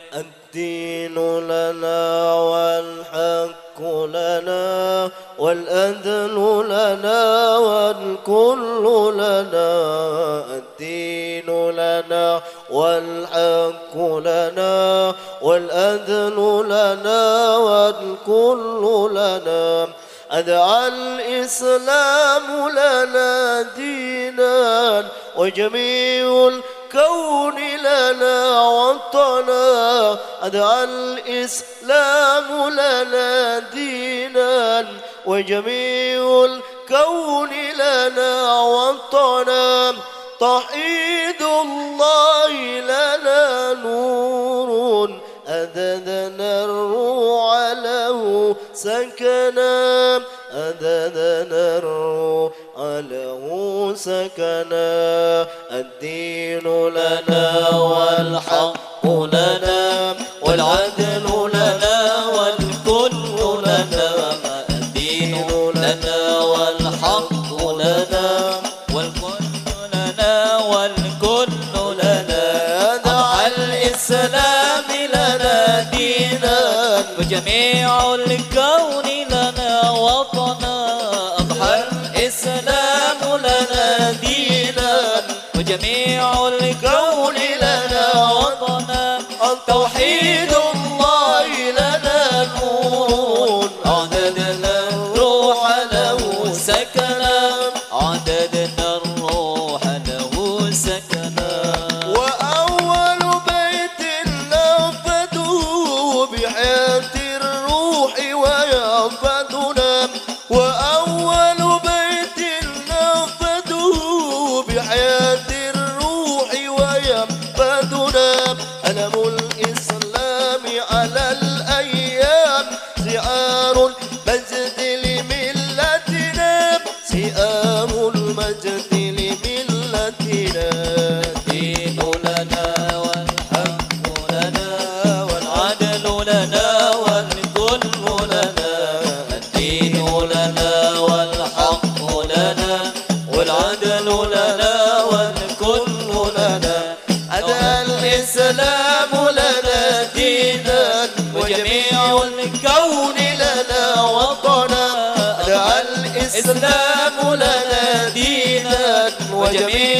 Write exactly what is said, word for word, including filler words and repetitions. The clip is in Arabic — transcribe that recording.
الدين لنا والحق لنا والأذن لنا والكل لنا. الدين لنا والحق لنا والأذن لنا والكل لنا. أدعى الإسلام لنا دينا وجميع الكون لنا وطنا. أدعى الإسلام لنا دينا وجميع الكون لنا وطنا. توحيد الله لنا نور أددنا الروح له سكنا. أددنا الروح له سكنا. الدين لنا والحق لنا والعدل لنا والكل لنا. الدين لنا والحق لنا والكل لنا والكل لنا. أضحى الإسلام لنا دينا وجميع الكون لنا وطنا. أضحى الإسلام لنا دينا وجميع الكون لنا وطنا. توحيد الله لنا نور عددنا الروح له سكنا. عددنا الروح له سكنا. وأول بيت نفذه بحياة الروح وينفذنا. وأول بيت نفذه بحياة الروح وينفذنا. ألم الإسلام على الأيام سعار المجد لملتنا. سئام المجد لملتنا. الدين لنا والحق لنا والعدل لنا والكل لنا. الدين لنا والحق لنا والعدل لنا والكل لنا. أدى الإسلام لنا دينا وجميع الكون لنا وطنا. أدى الإسلام لنا دينا وجميع